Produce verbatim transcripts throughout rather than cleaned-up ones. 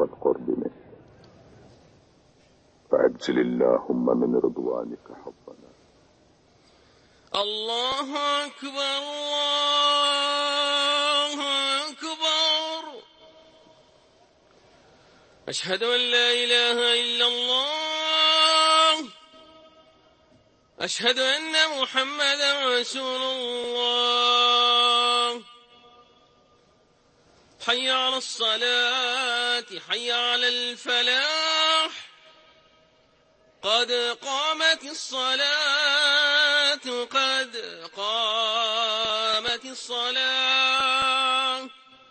والقرب منه، فأجزل اللهم من رضوانك حبنا. الله أكبر الله أكبر، أشهد أن لا إله إلا الله، أشهد أن محمدا رسول الله. حي على الصلاة، حي على الفلاح، قد قامت الصلاة، قد قامت الصلاة.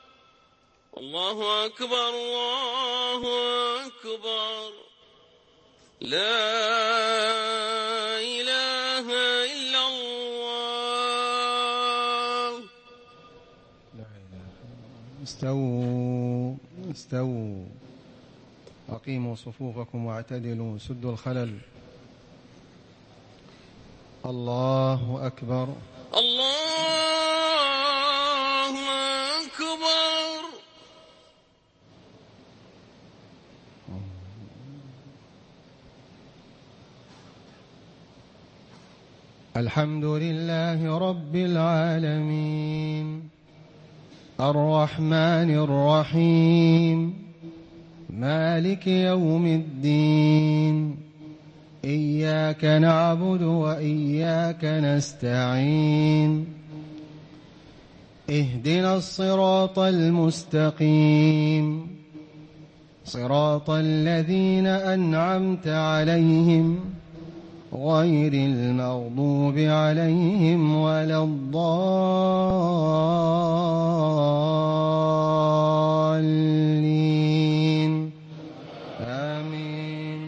الله أكبر الله أكبر، لا إله إلا الله. لا إله. استووا استووا، أقيموا صفوفكم واعتدلوا، سدوا الخلل. الله أكبر الله أكبر. الحمد لله رب العالمين، الرحمن الرحيم، مالك يوم الدين، إياك نعبد وإياك نستعين، اهدنا الصراط المستقيم، صراط الذين أنعمت عليهم غير المغضوب عليهم ولا الضالين، آمين.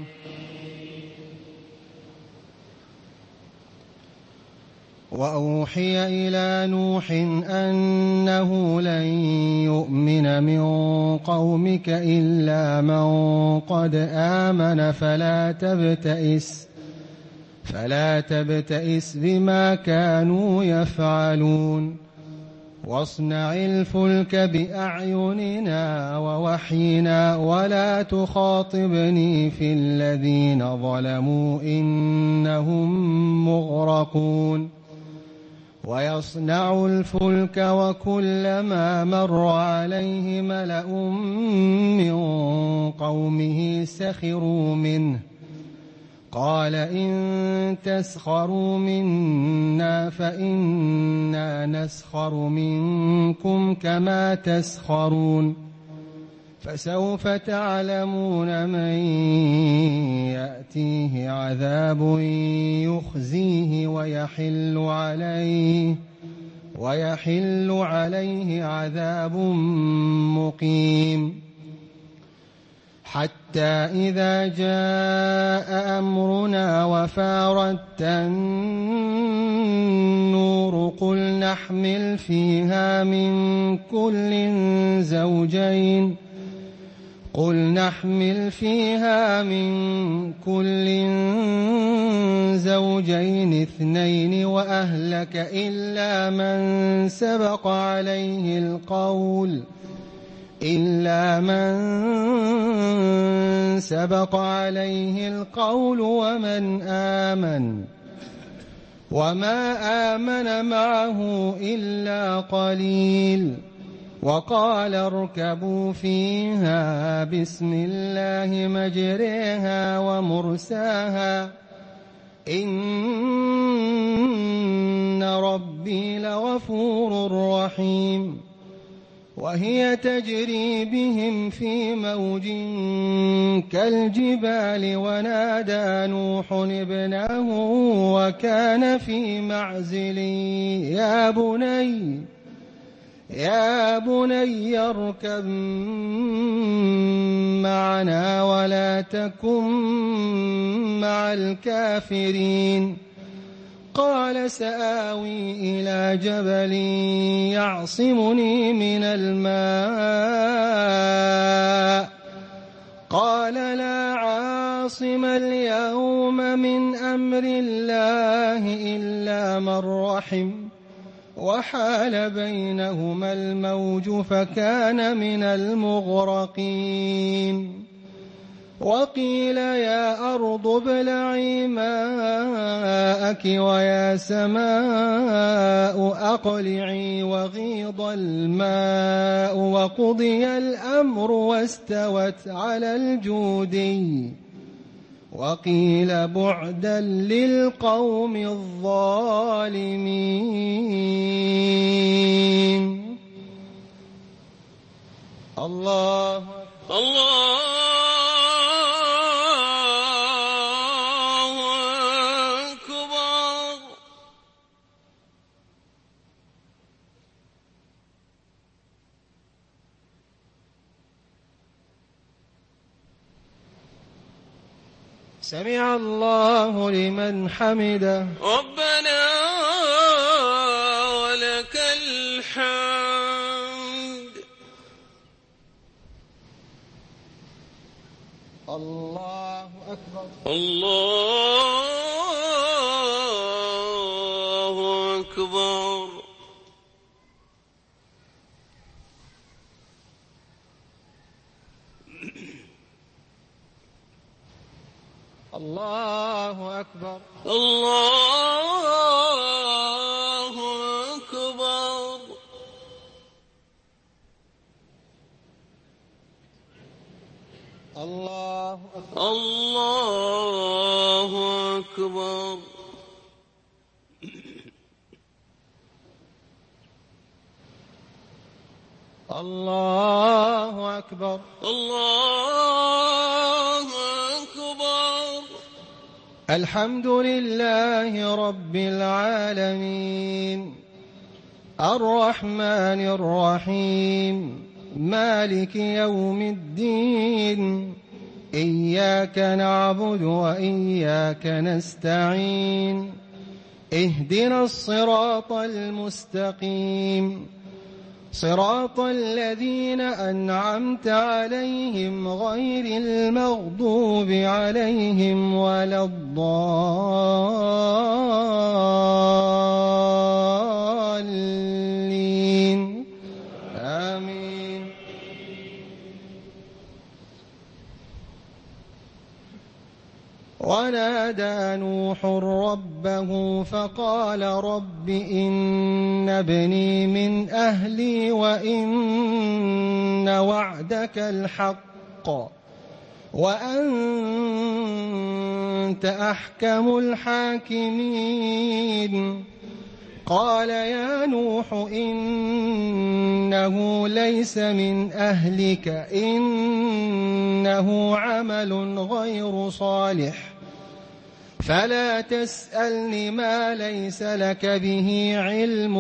وأوحي إلى نوح أنه لن يؤمن من قومك إلا من قد آمن فلا تبتئس فلا تبتئس بما كانوا يفعلون، واصنع الفلك بأعيننا ووحينا ولا تخاطبني في الذين ظلموا إنهم مغرقون. ويصنع الفلك وكلما مر عليه ملأ من قومه سخروا منه، قال إن تسخروا منا فإنا نسخر منكم كما تسخرون. فسوف تعلمون من يأتيه عذاب يخزيه ويحل عليه ويحل عليه عذاب مقيم. حتى إذا جاء أمرنا وفارت النور قل نحمل فيها من كل زوجين قل نحمل فيها من كل زوجين اثنين وأهلك إلا من سبق عليه القول إلا من سبق عليه القول ومن آمن وما آمن معه إلا قليل. وقال اركبوا فيها بسم الله مجريها ومرساها إن ربي لغفور رحيم. وهي تجري بهم في موج كالجبال ونادى نوح ابنه وكان في معزل يا بني يا بني اركب معنا ولا تكن مع الكافرين. قال سآوي إلى جبل يعصمني من الماء قال لا عاصم اليوم من أمر الله إلا من رحم وحال بينهما الموج فكان من المغرقين وقيل يا أرض ابلعي ماءك ويا سماء أقلعي وغيض الماء وقضي الأمر واستوت على الجودي وقيل بعدا للقوم الظالمين. الله الله أكبر. سمع الله لمن حمده. ربنا ولك الحمد. الله أكبر. الله أكبر. الله أكبر. الله أكبر. الله أكبر. الله أكبر. الله أكبر. الله أكبر. الحمد لله رب العالمين الرحمن الرحيم مالك يوم الدين إياك نعبد وإياك نستعين اهدنا الصراط المستقيم صراط الذين أنعمت عليهم غير المغضوب عليهم ولا الضالين آمين. ونادى نوح ربه فقال رب إن ابني من أهلي وإن وعدك الحق وأنت أحكم الحاكمين. قال يا نوح إنه ليس من أهلك إنه عمل غير صالح فلا تسألني ما ليس لك به علم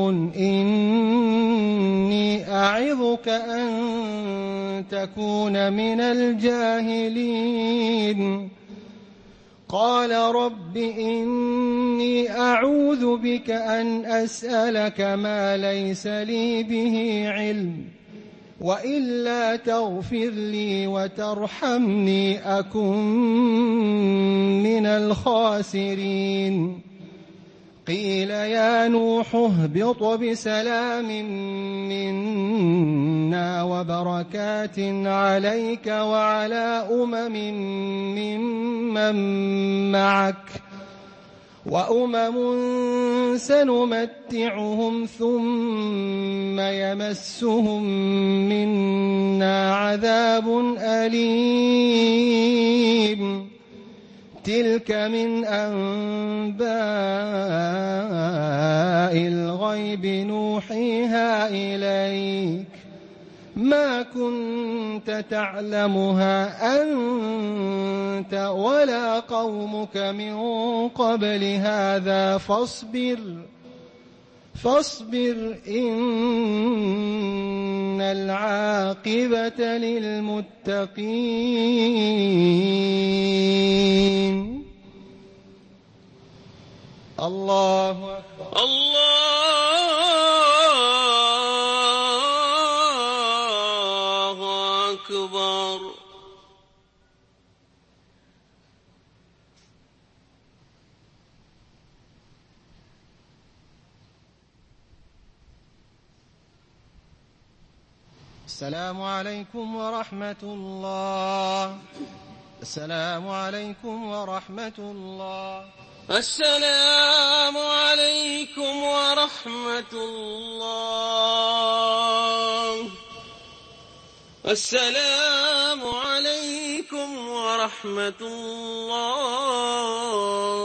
إني أعظك أن تكون من الجاهلين. قال رب إني أعوذ بك أن أسألك ما ليس لي به علم وإلا تغفر لي وترحمني أكن من الخاسرين. قيل يا نوح اهبط بسلام منا وبركات عليك وعلى أمم ممن معك وأمم سنمتعهم ثم يمسهم منا عذاب أليم. تلك من أنباء الغيب نوحيها إليك ما كنت تعلمها أنت ولا قومك من قبل هذا فاصبر فاصبر إن العاقبة للمتقين. الله أكبر. الله أكبر. السلام عليكم ورحمة الله. السلام عليكم ورحمة الله. السلام عليكم ورحمة الله. السلام عليكم ورحمة الله.